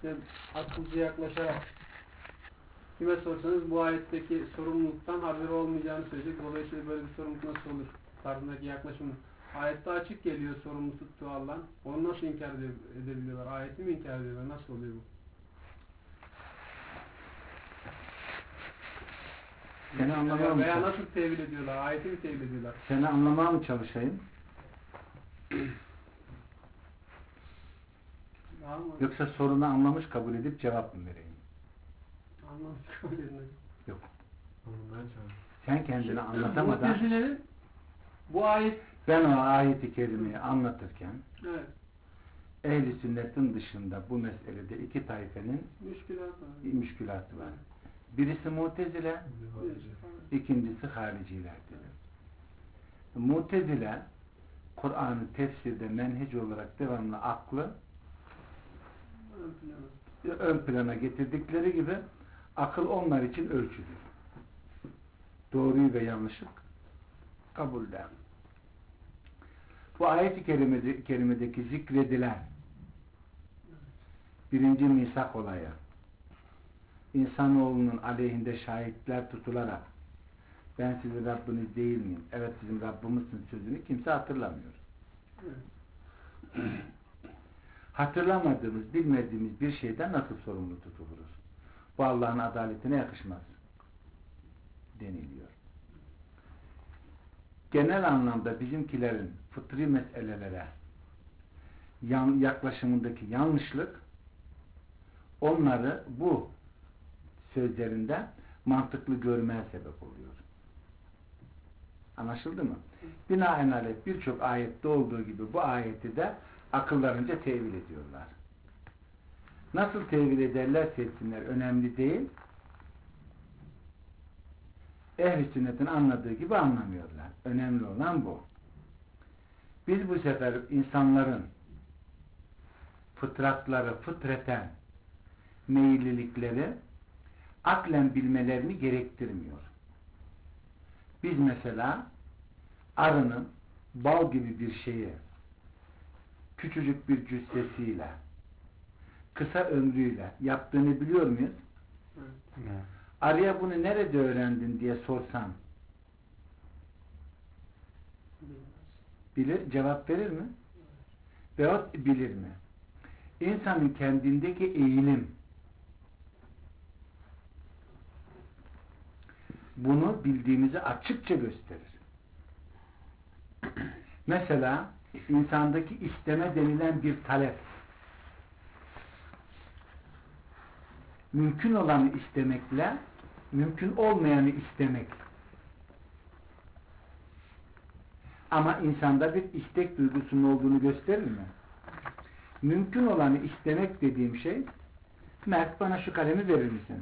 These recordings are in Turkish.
işte akılcı yaklaşarak kime sorsanız bu ayetteki sorumluluktan haberi olmayacağını söyleyecek. Dolayısıyla böyle bir sorumluluk nasıl olur tarzındaki yaklaşımı. Ayette açık geliyor sorumlu tuttuğu Allah'ın. Onu nasıl inkar edebiliyorlar? Ayeti mi inkar ediyorlar? Nasıl oluyor bu? Seni anlamaya Veya nasıl tevil ediyorlar? Ayeti mi tevil ediyorlar? Seni anlamaya mı çalışayım? Yoksa sorunu anlamış kabul edip cevap mı vereyim? Anlamış kabul edin. Yok. Sen kendini anlatamadan Mutezilerin bu ayet, ben o ayeti kerimeyi anlatırken evet, ehl-i sünnetin dışında bu meselede iki taifenin müşkülatı var. Birisi Mu'tezile, ikincisi haricilerdir. Mu'tezile Kur'an'ı tefsirde menhec olarak devamlı aklı ön plana getirdikleri gibi akıl onlar için ölçüdür. Doğruyu ve yanlışı kabulden. Bu ayet-i kerimedeki zikredilen birinci misak olayı insanoğlunun aleyhinde şahitler tutularak ben sizin Rabbiniz değil miyim? Evet sizin Rabbimizsin sözünü kimse hatırlamıyor. Hatırlamadığımız, bilmediğimiz bir şeyden nasıl sorumlu tutuluruz? Bu Allah'ın adaletine yakışmaz deniliyor. Genel anlamda bizimkilerin fıtri meselelere yaklaşımındaki yanlışlık onları bu sözlerinde mantıklı görmeye sebep oluyor. Anlaşıldı mı? Binaenaleyh birçok ayette olduğu gibi bu ayeti de akıllarınca tevil ediyorlar. Nasıl tevil ederlerse etsinler önemli değil. Ehl-i sünnetin anladığı gibi anlamıyorlar. Önemli olan bu. Biz bu sefer insanların fıtratları, fıtreten meyillilikleri aklen bilmelerini gerektirmiyor. Biz mesela arının bal gibi bir şeyi küçücük bir cüssesiyle kısa ömrüyle yaptığını biliyor muyuz? Evet. Arıya bunu nerede öğrendin diye sorsam bilir, cevap verir mi? Veyahut bilir mi? İnsanın kendindeki eğilim bunu bildiğimizi açıkça gösterir. Mesela insandaki isteme denilen bir talep mümkün olanı istemekle mümkün olmayanı istemek. Ama insanda bir istek duygusunun olduğunu gösterir mi? Mümkün olanı istemek dediğim şey Mert bana şu kalemi verir misin?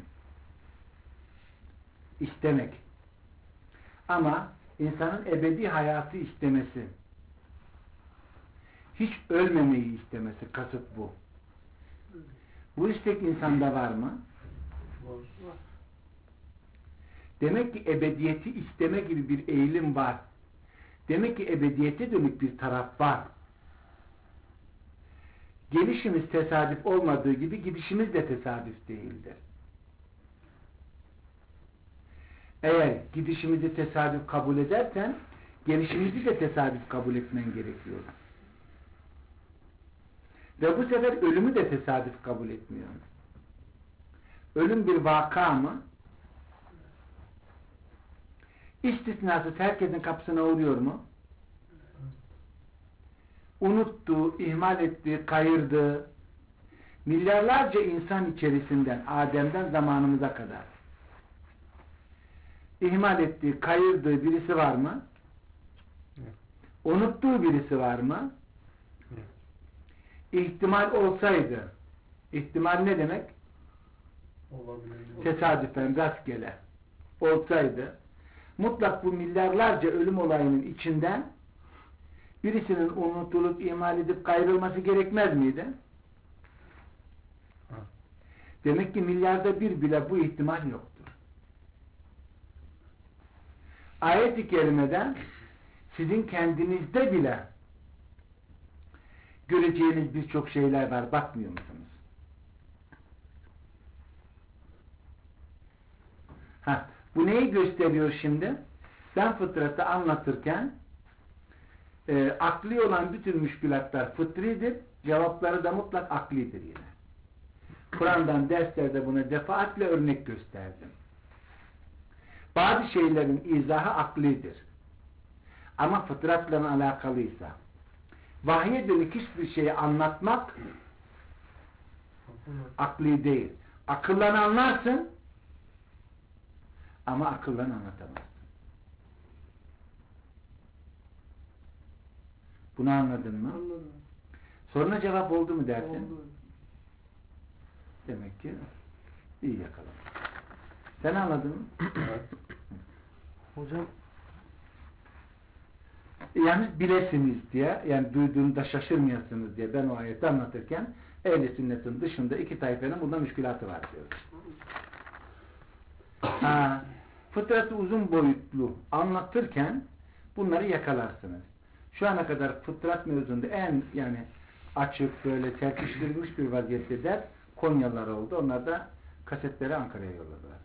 İstemek. Ama insanın ebedi hayatı istemesi, hiç ölmemeyi istemesi, kasıt bu. Bu istek insanda var mı? Var. Demek ki ebediyeti isteme gibi bir eğilim var. Demek ki ebediyete dönük bir taraf var. Gelişimiz tesadüf olmadığı gibi gidişimiz de tesadüf değildir. Eğer gidişimizi tesadüf kabul edersen gelişimizi de tesadüf kabul etmen gerekiyor. Ve bu sefer ölümü de tesadüf kabul etmiyor. Ölüm bir vaka mı? İstisnasız herkesin kapısına uğruyor mu? Unuttuğu, ihmal ettiği, kayırdığı milyarlarca insan içerisinden Adem'den zamanımıza kadar ihmal ettiği, kayırdığı birisi var mı? Unuttuğu birisi var mı? İhtimal olsaydı, ihtimal ne demek? Tesadüfen, rastgele olsaydı, mutlak bu milyarlarca ölüm olayının içinden birisinin unutulup, ihmal edip kayrılması gerekmez miydi? Demek ki milyarda bir bile bu ihtimal yoktur. Ayet-i kerimede sizin kendinizde bile göreceğiniz birçok şeyler var. Bakmıyor musunuz? Bu neyi gösteriyor şimdi? Ben fıtratı anlatırken akli olan bütün müşkülatlar fıtridir, cevapları da mutlak aklidir yine. Kur'an'dan derslerde buna defaatle örnek gösterdim. Bazı şeylerin izahı aklidir. Ama fıtratla alakalıysa, vahye dönük hiçbir şeyi anlatmak akli değil. Akıllan anlarsın ama akıllan anlatamazsın. Bunu anladın mı? Anladım. Soruna cevap oldu mu dersin? Oldu. Demek ki iyi yakaladım. Sen anladın mı? Evet. Hocam Yalnız bilesiniz diye, yani duyduğunda şaşırmayasınız diye ben o ayeti anlatırken ehl-i sünnetin dışında iki tayfenin bunda müşkülatı var diyoruz. Fıtratı uzun boyutlu anlatırken bunları yakalarsınız. Şu ana kadar fıtrat mevzunda en açık böyle serpiştirilmiş bir vaziyette der Konyalılar oldu. Onlar da kasetleri Ankara'ya yolladılar.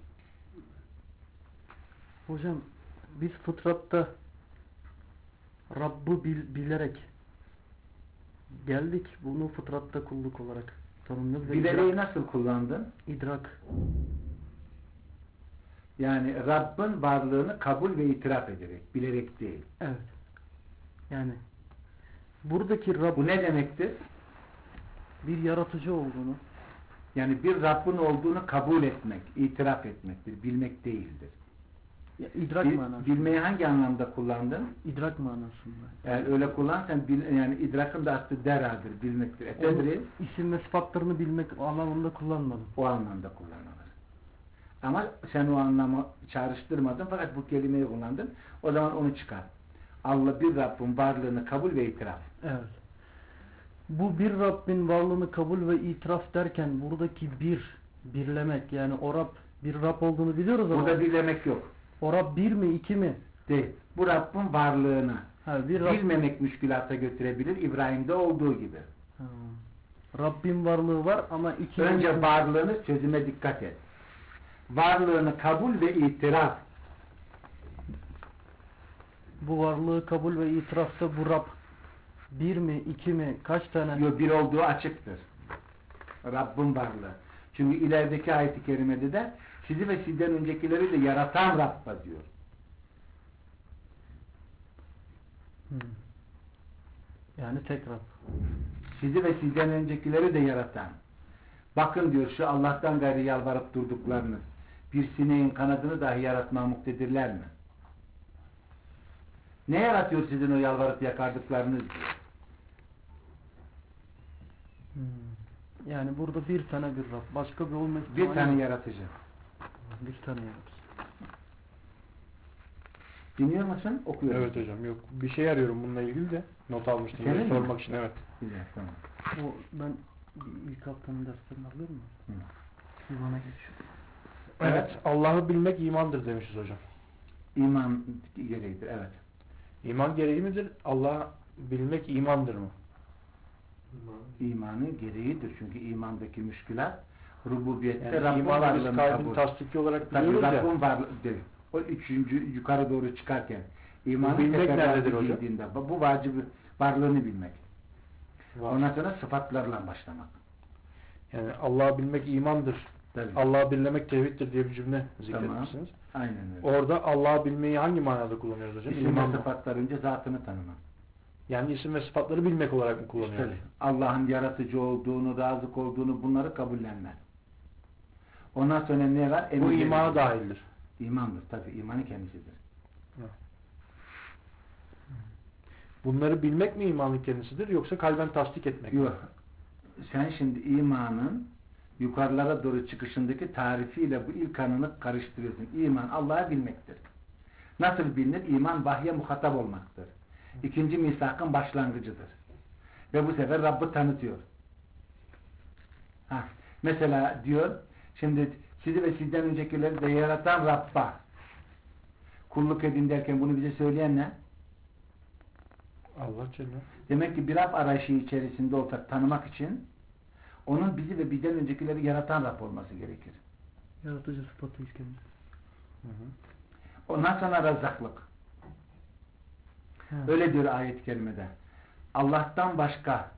Hocam biz fıtratta Rabb'ı bilerek geldik. Bunu fıtratta kulluk olarak tanımlıyoruz. Bilereği nasıl kullandın? İdrak. Yani Rabb'in varlığını kabul ve itiraf ederek, bilerek değil. Evet. Yani buradaki Rabb Bu ne demektir? bir yaratıcı olduğunu, Yani bir Rabb'in olduğunu kabul etmek, itiraf etmektir, bilmek değildir. idrak manasında. Bilmeyi hangi anlamda kullandın? İdrak manasında. Eğer öyle kullanırsan yani idrakın da aslı deradır, bilmektir. Tedri İsim ve sıfatlarını bilmek anlamında kullanmadım. o anlamda kullanılır. Ama sen o anlamı çağrıştırmadın fakat bu kelimeyi kullandın. O zaman onu çıkar. Allah bir Rabbin varlığını kabul ve itiraf. Evet. Bu bir Rabbin varlığını kabul ve itiraf derken buradaki birlemek, yani o Rab bir Rab olduğunu biliyoruz ama Burada birlemek yok. o Rab bir mi iki mi? Değil. Bu Rabbin varlığını Bir Rab, bilmemek müşkülata götürebilir. İbrahim'de olduğu gibi. Rabbin varlığı var ama iki Önce varlığını sözüme dikkat et. Varlığını kabul ve itiraf. bu varlığı kabul ve itirafta bu Rab bir mi iki mi kaç tane? Yok, bir olduğu açıktır. Rabbin varlığı. Çünkü ilerideki ayet-i kerimede de sizi ve sizden öncekileri de yaratan Rabb'a diyor. Yani tek Rab. Sizi ve sizden öncekileri de yaratan. Bakın diyor, şu Allah'tan gayrı yalvarıp durduklarınız bir sineğin kanadını dahi yaratmaya muktedirler mi? Ne yaratıyor sizin o yalvarıp yakardıklarınız diyor. Yani burada bir tane bir Rab. Başka bir olma Bir ihtimali tane yok. yaratıcı. Bir tane yaratıcı. Dinliyor musun? Okuyor Evet musun? hocam, yok. Bir şey arıyorum bununla ilgili de. Not almıştım. Senin Böyle mi? sormak için, evet. Güzel, tamam. O ben ilk haftanın derslerini alıyorum mu? İmana geçiyor. Evet. Allah'ı bilmek imandır demişiz hocam. İman gereğidir, evet. İman gereği midir? Allah'ı bilmek imandır mı? İmanın gereğidir. Çünkü imandaki müşkülat rububiyette Yani Rabbin imanı biz varlığını kalbin kabul. tasdiki olarak Tabii biliyoruz ya. Rabbin varlığı değil. O üçüncü yukarı doğru çıkarken imanın bilmek teferruatı nerededir hocam? girdiğinde bu vacibi varlığını bilmek. Var. Ondan sonra sıfatlarla başlamak. Yani Allah'ı bilmek imandır. Tabii. Allah'ı birlemek tevhiddir diye bir cümle zikretmişsiniz. Aynen öyle. Orada Allah'ı bilmeyi hangi manada kullanıyoruz hocam? İsim İman ve mı? sıfatlar önce zatını tanımak. Yani isim ve sıfatları bilmek olarak mı kullanıyoruz? Tabii. Allah'ın yaratıcı olduğunu, razık olduğunu bunları kabullenmek. Ondan sonra ne var? Bu Emirleri. imana dahildir. İmandır tabii. İmanın kendisidir. Bunları bilmek mi imanın kendisidir yoksa kalben tasdik etmek mi? Yok. Sen şimdi imanın yukarılara doğru çıkışındaki tarifiyle bu ilk anını karıştırıyorsun. İman Allah'ı bilmektir. Nasıl bilinir? İman vahye muhatap olmaktır. İkinci misakın başlangıcıdır. Ve bu sefer Rabb'ı tanıtıyor. Mesela diyor, şimdi sizi ve sizden öncekileri de yaratan Rabb'a kulluk edin derken bunu bize söyleyen ne? Allah Celle. Demek ki bir Rab arayışı içerisinde olsak tanımak için onun bizi ve bizden öncekileri yaratan Rab olması gerekir. Yaratıcı sıfatıyız kendisi. Ondan sonra Rezzaklık. Evet. Öyle diyor ayet-i kerimede. Allah'tan başka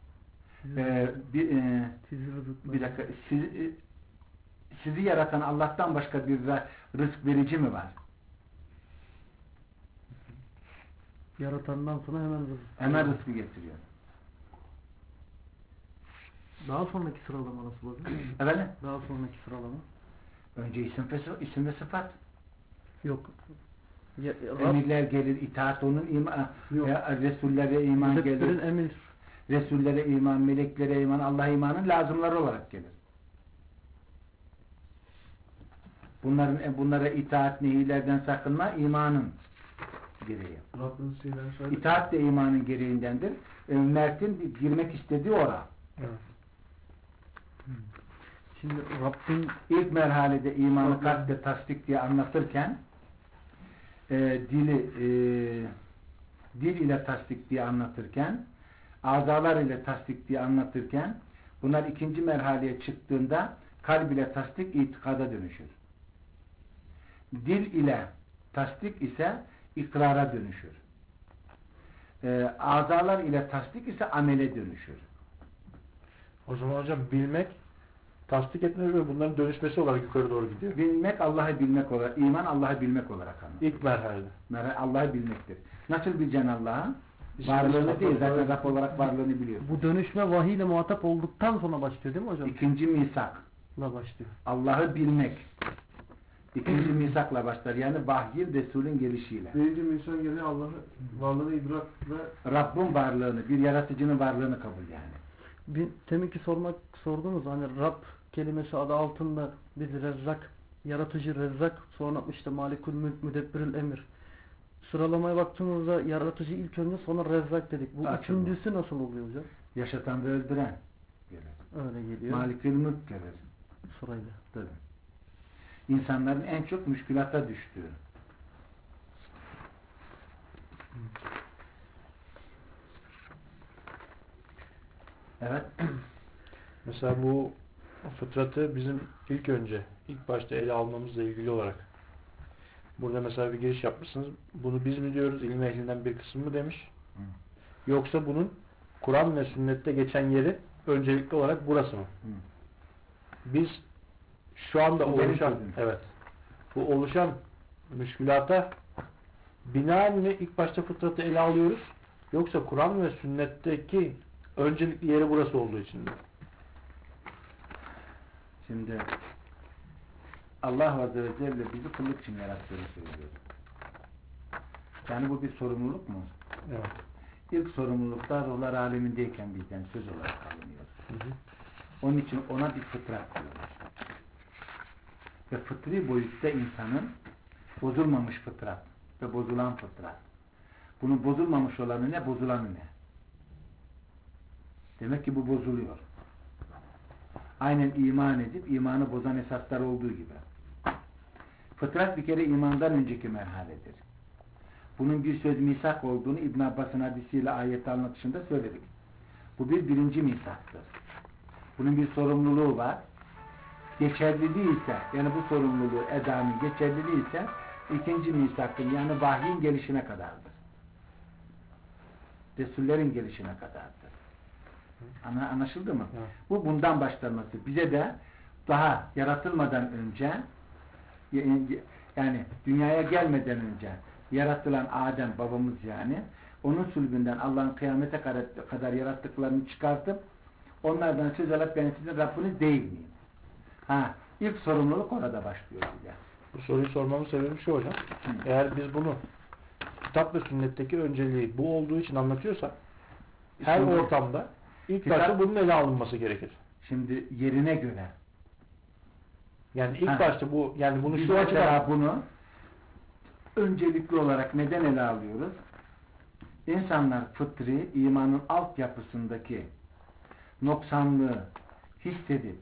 bir dakika, sizi yaratan Allah'tan başka bir rızk verici mi var? Yaratandan sonra hemen rızık. Hemen rızkı getiriyor. Daha sonraki sıralama nasıl oluyor? Efendim? Daha sonraki sıralama. Önce isim ve sıfat. Yok. Emirler gelir, itaat onun iman, Yok. Resullere iman Müdebbirin gelir. emir. Resullere iman, meleklere iman, Allah'a imanın lazımları olarak gelir. Bunlara itaat, nehilerden sakınma imanın gereği. İtaat de imanın gereğindendir. Mert'in girmek istediği ora. Evet. Şimdi Rabbin İlk merhalede imanı kalple tasdik diye anlatırken dil ile tasdik diye anlatırken azalar ile tasdik diye anlatırken bunlar ikinci merhaleye çıktığında kalb ile tasdik itikada dönüşür. Dil ile tasdik ise ikrara dönüşür. Azalar ile tasdik ise amele dönüşür. O zaman hocam bilmek, tasdik etmek ve bunların dönüşmesi olarak yukarı doğru gidiyor. Bilmek Allah'ı bilmek olarak, iman Allah'ı bilmek olarak anlatır. İlk merhalede. Allah'ı bilmektir. Nasıl bileceksin Allah'ı? İsmi Varlığını sıfatları değil, zaten olarak- Rab olarak varlığını biliyorsun. bu dönüşme vahiy ile muhatap olduktan sonra başlıyor değil mi hocam? İkinci misak. Başlıyor. Allah'ı bilmek. İkinci misakla başlar. Yani vahyin Resul'ün gelişiyle. Birinci misyon gereği Allah'ın varlığını idrak ve Rabbin varlığını, bir yaratıcının varlığını kabul yani. Demin ki sordunuz hani Rab kelimesi adı altında biz Rezzak, yaratıcı Rezzak, sonra işte Malikul Mülk, Müdebbirül Emir. Sıralamaya baktığımızda yaratıcı ilk önce, sonra Rezzak dedik. Bu Açılma. üçüncüsü nasıl oluyor hocam? Yaşatan ve öldüren gelir. Öyle geliyor. Malikül Mülk gelir. Sırayla. Tabii. İnsanların en çok müşkülata düştüğü. Evet. Mesela bu fıtratı bizim ilk başta ele almamızla ilgili olarak burada mesela bir giriş yapmışsınız. Bunu biz mi diyoruz? İlim ehlinden bir kısım mı demiş? Hı. Yoksa bunun Kur'an ve sünnette geçen yeri öncelikli olarak burası mı? Hı. Biz şu anda Bu benim oluşan, sözüm. evet, bu oluşan müşkülata binaen mi ilk başta fıtratı ele alıyoruz? Yoksa Kur'an ve sünnetteki öncelikli yeri burası olduğu için mi? Şimdi Allah Azze ve Celle bizi kulluk için yarattığını söylüyor. Yani bu bir sorumluluk mu? Evet. İlk sorumluluklar ruhlar alemindeyken bizden söz olarak alınıyor. Hı hı. Onun için ona bir fıtrat diyorlar. Ve fıtri boyutta insanın bozulmamış fıtrat ve bozulan fıtrat. Bunun bozulmamış olanı ne, bozulanı ne? Demek ki bu bozuluyor. Aynen iman edip imanı bozan esaslar olduğu gibi. Fıtrat bir kere imandan önceki merhaledir. Bunun bir söz misak olduğunu İbn Abbas'ın hadisiyle ayette anlatışında söyledik. Bu birinci misaktır. Bunun bir sorumluluğu var. Geçerliliği ise, yani bu sorumluluğu edanın geçerliliği ise ikinci misaktır. Yani vahyin gelişine kadardır. Resullerin gelişine kadardır. Anlaşıldı mı? Evet. Bu bundan başlaması. Bize de daha yaratılmadan önce, yani dünyaya gelmeden önce yaratılan Adem babamız, yani onun sülbünden Allah'ın kıyamete kadar yarattıklarını çıkartıp onlardan söz alıp ben sizin Rabbiniz değil miyim? İlk sorumluluk orada başlıyor bize. Bu soruyu sormamın sebebi şu hocam. Eğer biz bunu kitap ve sünnetteki önceliği bu olduğu için anlatıyorsak her Şimdi- ortamda ilk Kitap- başta bunun ele alınması gerekir. Şimdi yerine göre Yani ilk Ha. başta bu, yani bunu biz şu mesela açıdan bunu öncelikli olarak neden ele alıyoruz? İnsanlar fıtri imanın altyapısındaki noksanlığı hissedip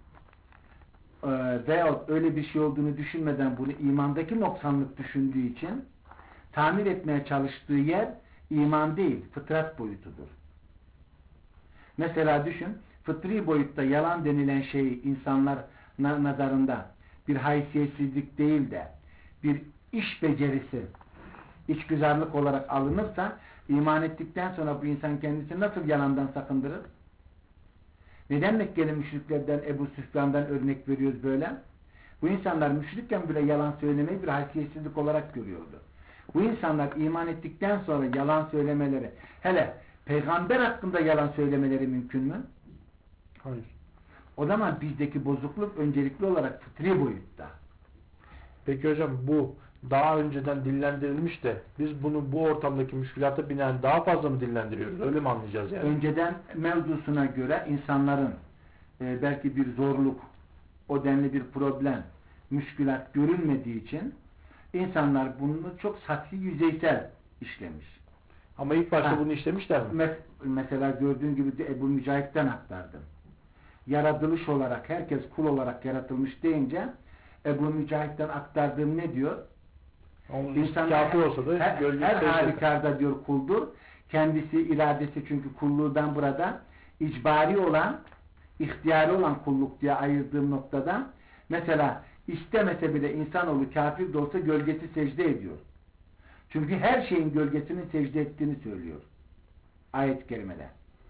veyahut öyle bir şey olduğunu düşünmeden bunu imandaki noksanlık düşündüğü için tamir etmeye çalıştığı yer iman değil, fıtrat boyutudur. Mesela düşün, fıtri boyutta yalan denilen şey insanlar nazarında bir haysiyetsizlik değil de bir iş becerisi, içgüzarlık olarak alınırsa, iman ettikten sonra bu insan kendisini nasıl yalandan sakındırır? Neden Mekkeli müşriklerden, Ebu Süfyan'dan örnek veriyoruz böyle? Bu insanlar müşrikken bile yalan söylemeyi bir haysiyetsizlik olarak görüyordu. Bu insanlar iman ettikten sonra yalan söylemeleri, hele peygamber hakkında yalan söylemeleri mümkün mü? Hayır. O zaman bizdeki bozukluk öncelikli olarak fıtri boyutta. Peki hocam bu daha önceden dillendirilmiş de biz bunu bu ortamdaki müşkülata binaen daha fazla mı dillendiriyoruz? Öyle mi anlayacağız yani? Önceden mevzusuna göre insanların belki bir zorluk, o denli bir problem, müşkülat görünmediği için insanlar bunu çok sathi, yüzeysel işlemiş. Ama ilk başta bunu işlemişler mi? Mesela gördüğün gibi de Ebu Mücahit'ten aktardım. Yaratılış olarak, herkes kul olarak yaratılmış deyince Ebu Mücahit'ten aktardığım ne diyor? İnsan kafir olsa da her halükarda diyor kuldur. Kendisi, iradesi, çünkü kulluğu ben burada icbari olan, ihtiyari olan kulluk diye ayırdığım noktada mesela istemese bile insanoğlu kafir de olsa gölgesi secde ediyor. Çünkü her şeyin gölgesinin secde ettiğini söylüyor. Ayet-i kerimede.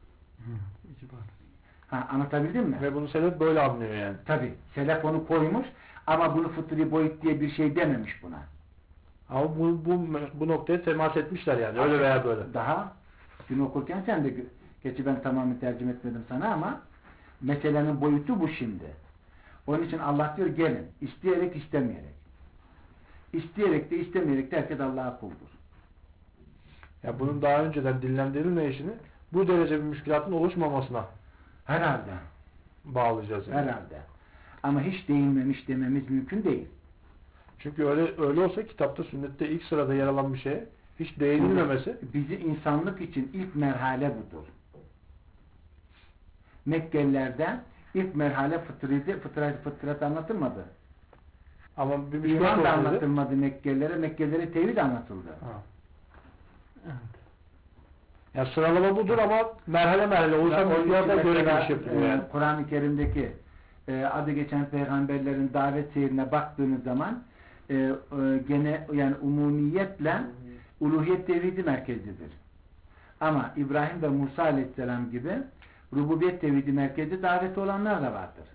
Anlatabildim mi? Ve bunu selef böyle anlıyor yani. Tabi. Selef onu koymuş ama bunu fıtri boyut diye bir şey dememiş buna. Ama bu noktaya temas etmişler yani. Öyle veya böyle. Daha dün okurken sen de, gerçi ben tamamen tercüme etmedim sana ama meselenin boyutu bu şimdi. Onun için Allah diyor gelin. İsteyerek istemeyerek. İsteyerek de istemeyerek de herkes Allah'a kuldur. Ya bunun daha önceden dillendirilmeyişini bu derece bir müşkülatın oluşmamasına Herhalde. bağlayacağız yani. Herhalde. Ama hiç değinmemiş dememiz mümkün değil. Çünkü öyle olsa kitapta, sünnette ilk sırada yer alan bir şeye hiç değinilmemesi. Bizi insanlık için ilk merhale budur. Mekkelilerde ilk merhale fıtrat anlatılmadı. Ama bir müşkülat İman da olsaydı. anlatılmadı Mekkelilere. Mekkelilere tevhid anlatıldı. Ha. Ya sıralama budur ama merhale oluşan müşkülata göre giriş yapılıyor yani. Kur'an-ı Kerim'deki adı geçen peygamberlerin davet seyrine baktığınız zaman gene yani umumiyetle uluhiyet tevhidi merkezidir. Ama İbrahim ve Musa aleyhisselam gibi rububiyet tevhidi merkezi daveti olanlar da vardır.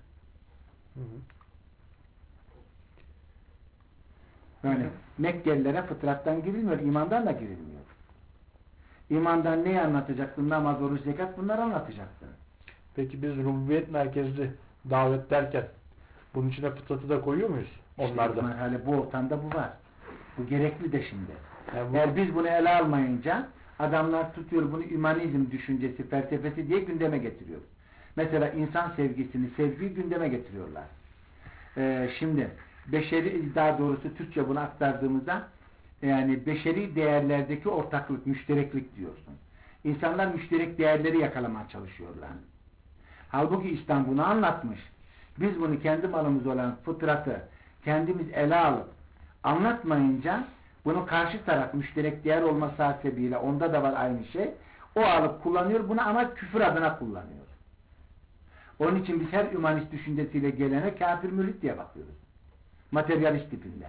Yani Mekkelilere fıtrattan girilmiyor, imandan da girilmiyor. İmandan neyi anlatacaktın? Namaz, oruç, zekat, bunları anlatacaktın. Peki biz rububiyet merkezli davet derken bunun içine fıtratı da koyuyor muyuz? Onlarda. İşte bu ortamda bu var. Bu gerekli de şimdi. Yani Eğer biz bunu ele almayınca adamlar tutuyor bunu ümanizm düşüncesi, felsefesi diye gündeme getiriyor. Mesela insan sevgisini, sevgiyi gündeme getiriyorlar. Şimdi beşeri, daha doğrusu Türkçe bunu aktardığımızda yani beşeri değerlerdeki ortaklık, müştereklik diyorsun. İnsanlar müşterek değerleri yakalamaya çalışıyorlar. Halbuki İslam bunu anlatmış. Biz bunu kendi malımız olan fıtratı kendimiz ele alıp anlatmayınca bunu karşı taraf müşterek değer olması hasebiyle onda da var aynı şey. O alıp kullanıyor bunu ama küfür adına kullanıyor. Onun için biz her hümanist düşüncesiyle gelene kafir mülhit diye bakıyoruz. Materyalist tipinde.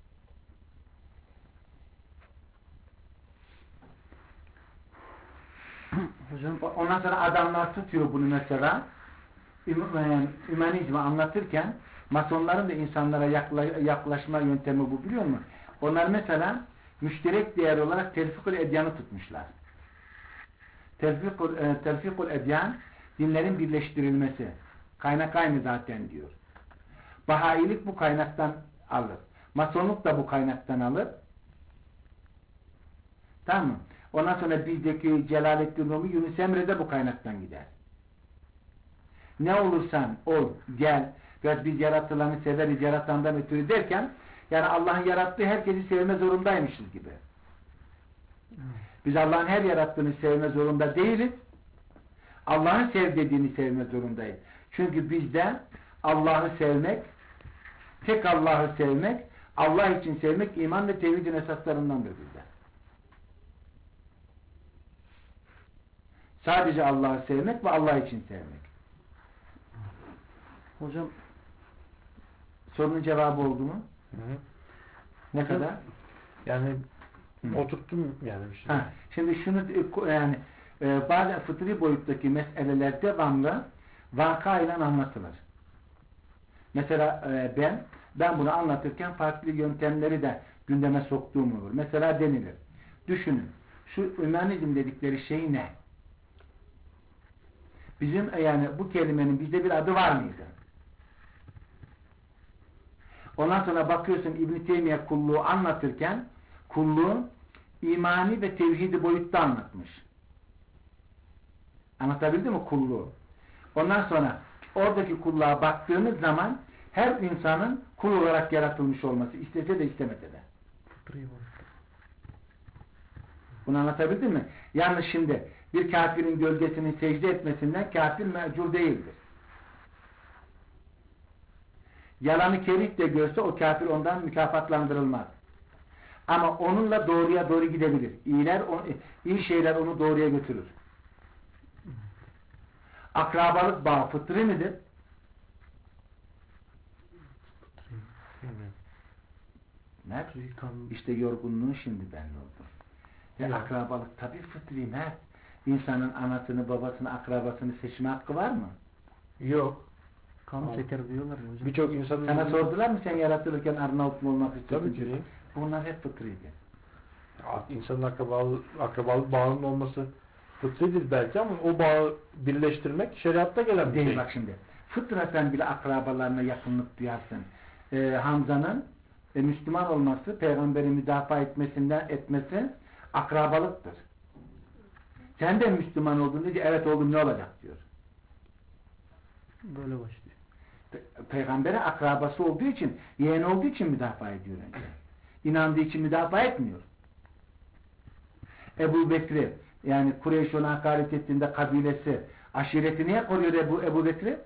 Hocam Ondan sonra adamlar tutuyor bunu mesela hümanizmi anlatırken masonların da insanlara yaklaşma yöntemi bu, biliyor musun? Onlar mesela müşterek değer olarak telfikul edyanı tutmuşlar. Telfikul edyan dinlerin birleştirilmesi. Kaynak aynı zaten diyor. Bahailik bu kaynaktan alır. Masonluk da bu kaynaktan alır. Tamam mı? Ondan sonra bizdeki Celaleddin Rumi, Yunus Emre de bu kaynaktan gider. Ne olursan ol, gel. Biraz biz yaratılanı severiz, yaratandan ötürü derken yani Allah'ın yarattığı herkesi sevme zorundaymışız gibi. Biz Allah'ın her yarattığını sevme zorunda değiliz. Allah'ın sev dediğini sevme zorundayız. Çünkü bizde Allah'ı sevmek, tek Allah'ı sevmek, Allah için sevmek iman ve tevhidin esaslarındandır bizde. Sadece Allah'ı sevmek ve Allah için sevmek. hocam Sorunun cevabı oldu mu? Hı hı. Ne kadar? Yani Hı. oturttum yani bir şey. Ha, şimdi şunu yani bazen fıtri boyuttaki meseleler devamlı vakayla anlatılır. Mesela ben bunu anlatırken farklı yöntemleri de gündeme soktuğum olur. Mesela denilir. Düşünün. Şu ümanizm dedikleri şey ne? Bizim yani bu kelimenin bizde bir adı var mıydı? Ondan sonra bakıyorsun İbn-i Teymiye kulluğu anlatırken kulluğun imani ve tevhidi boyutta anlatmış. Anlatabildi mi kulluğu? Ondan sonra oradaki kulluğa baktığınız zaman her insanın kul olarak yaratılmış olması, istese de istemese de. Fıtri boyutta. Bunu anlatabildim mi? Yalnız şimdi bir kafirin gölgesinin secde etmesinden kafir mecbur değildir. Yalanı kerih de görse o kafir ondan mükafatlandırılmaz. Ama onunla doğruya doğru gidebilir. İyi şeyler onu doğruya götürür. Akrabalık bağı fıtri midir? Bilmiyorum. Ne? İşte yorgunluğun şimdi belli oldu. Ve Ya. akrabalık tabii fıtri ne? İnsanın anasını, babasını, akrabasını seçme hakkı var mı? Yok. Kan şeker diyorlar ya hocam. Birçok insanın... Sana sordular mı sen yaratılırken Arnavut mu olmak istiyorsun? Tabii ki değil. Bunlar hep fıtriydi. İnsanın akrabalık bağının olması fıtridir belki ama o bağı birleştirmek şeriatta gelen bir Değil şey. bak şimdi. Fıtraten bile akrabalarına yakınlık duyarsın. Hamza'nın Müslüman olması, peygamberi müdafaa etmesi akrabalıktır. Sen de Müslüman oldun diye evet oğlum ne olacak diyor. Böyle başlıyor. Peygambere akrabası olduğu için, yeğen olduğu için müdafaa ediyor önce. İnandığı için müdafaa etmiyor. Ebu Bekri, yani Kureyş ona hakaret ettiğinde kabilesi, aşireti niye koruyor Ebu Bekri?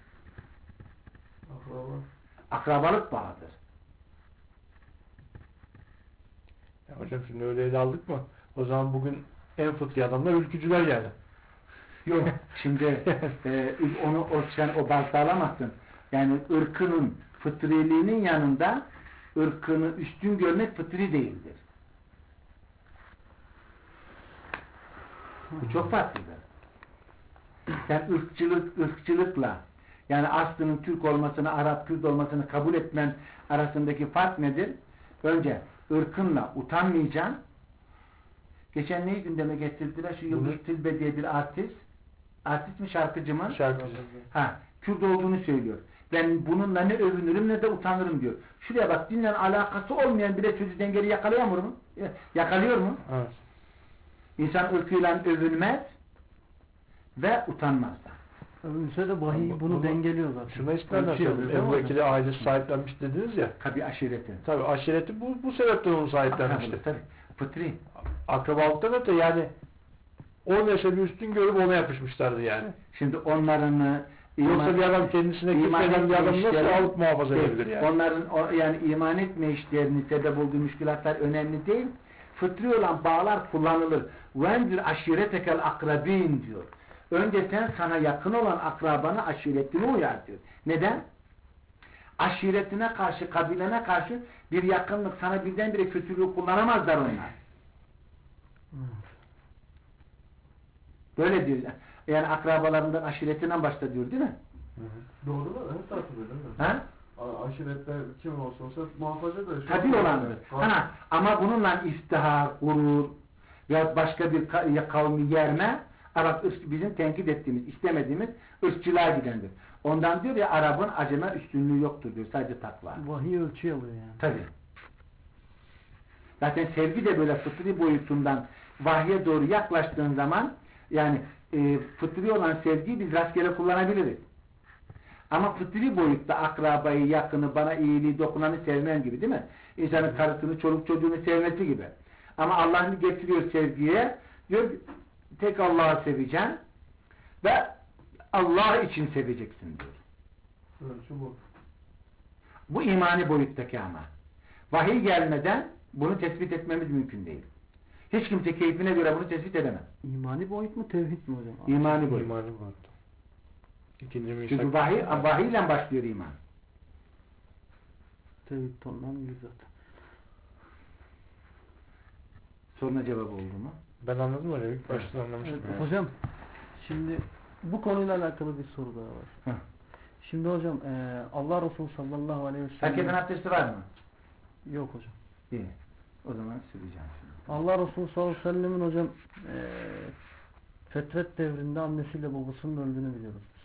Akrabalık bağıdır. Ya hocam şimdi öyle ele aldık mı? O zaman bugün en fıtri adamlar ülkücüler yani. Yok. Şimdi sen o bazda alamazsın. Yani ırkının fıtriliğinin yanında ırkını üstün görmek fıtri değildir. Bu çok farklıdır. Sen ırkçılıkla yani aslının Türk olmasını, Arap, Kürt olmasını kabul etmen arasındaki fark nedir? Önce ırkınla utanmayacaksın. Geçen neyi gündeme getirdiler? Şu Yıldız Tilbe diye bir artist. Artist mi, şarkıcı mı? Şarkıcı. Kürt olduğunu söylüyor. Ben bununla ne övünürüm ne de utanırım diyor. Şuraya bak, dinle alakası olmayan bile sözü dengeli yakalayamıyor mu? Yakalıyor mu? Evet. İnsan ırkıyla övünmez ve utanmaz da. Övünse de vahiy bunu dengeliyor zaten. Şuna isterden Ölçüyor, söyledim. değil mi Ebu hocam? Bekir'e ailesi sahiplenmiş dediniz ya. Tabi aşireti. Tabii aşireti bu sebepten onu sahiplenmişti. Tabi. Fıtri. Akrabalıktan öte yani o nesebi üstün görüp ona yapışmışlardı yani. Şimdi onların Yoksa bir adam kendisine küfreden bir adam nasıl alıp muhafaza edebilir yani? Onların yani iman etme işlerini sebep olduğu müşkülatlar önemli değil. Fıtri olan bağlar kullanılır. وَاَنْدِرْ aşiretekel akrabin diyor. Önce sen sana yakın olan akrabanı, aşiretini uyar diyor. Neden? Aşiretine karşı, kabilene karşı bir yakınlık, sana birdenbire kötülüğü kullanamazlar onlar. Böyle diyor. Yani akrabalarından aşiretinden başla diyor değil mi? Doğru da hep tartılıyor değil mi? Ha? Aşirette kim olsa muhafaza da Tabii olandır. Ama bununla iftihar, gurur veya başka bir kavmi yerme Arap bizim tenkit ettiğimiz, istemediğimiz ırkçılığa gidendir. Ondan diyor ya Arap'ın aceme üstünlüğü yoktur diyor. Sadece takva. Vahiy ölçü alıyor yani. Tabii. Zaten sevgi de böyle fıtri boyutundan vahye doğru yaklaştığın zaman yani fıtri olan sevgiyi biz rastgele kullanabiliriz. Ama fıtri boyutta akrabayı, yakını, bana iyiliği, dokunanı sevmen gibi değil mi? İnsanın karısını, çoluk çocuğunu sevmesi gibi. Ama Allah'ını getiriyor sevgiye, diyor tek Allah'ı seveceksin ve Allah için seveceksin diyor. Ölçü bu. Bu imani boyuttaki ama. Vahiy gelmeden bunu tespit etmemiz mümkün değil. Hiç kimse keyfine göre bunu tespit edemez. İmani boyut mu, tevhid mi hocam? İmani boyut. İmanı bu. İkinci misak. Çünkü vahiy ile başlıyor iman. Tevhid ondan bir zaten. Soruna cevap oldu mu? Ben anladım öyle. İlk başta anlamıştım. Evet, hocam şimdi bu konuyla alakalı bir soru daha var. Hı. Şimdi hocam Allah Resulü sallallahu aleyhi ve sellem Herkesin abdesti var mı? yok hocam. İyi. O zaman söyleyeceğim şimdi. Allah Resulü sallallahu aleyhi ve sellemin hocam fetret devrinde annesiyle babasının öldüğünü biliyoruz biz.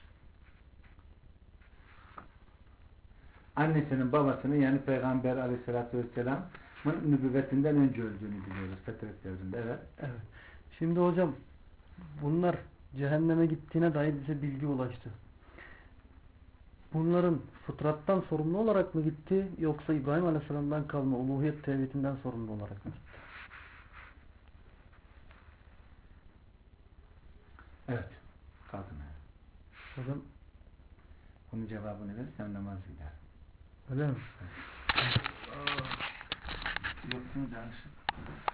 Annesinin babasının yani Peygamber aleyhissalatü vesselam'ın nübüvvetinden önce öldüğünü biliyoruz fetret devrinde. Evet. Evet. Şimdi hocam bunlar cehenneme gittiğine dair bize bilgi ulaştı. Bunların fıtrattan sorumlu olarak mı gitti yoksa İbrahim Aleyhisselam'dan kalma uluhiyet tevhidinden sorumlu olarak mı gitti? Evet. Kalkın. Hocam Bunun cevabını verirsem namaz gider. öyle mi? Yoksunuz yanlışlıkla.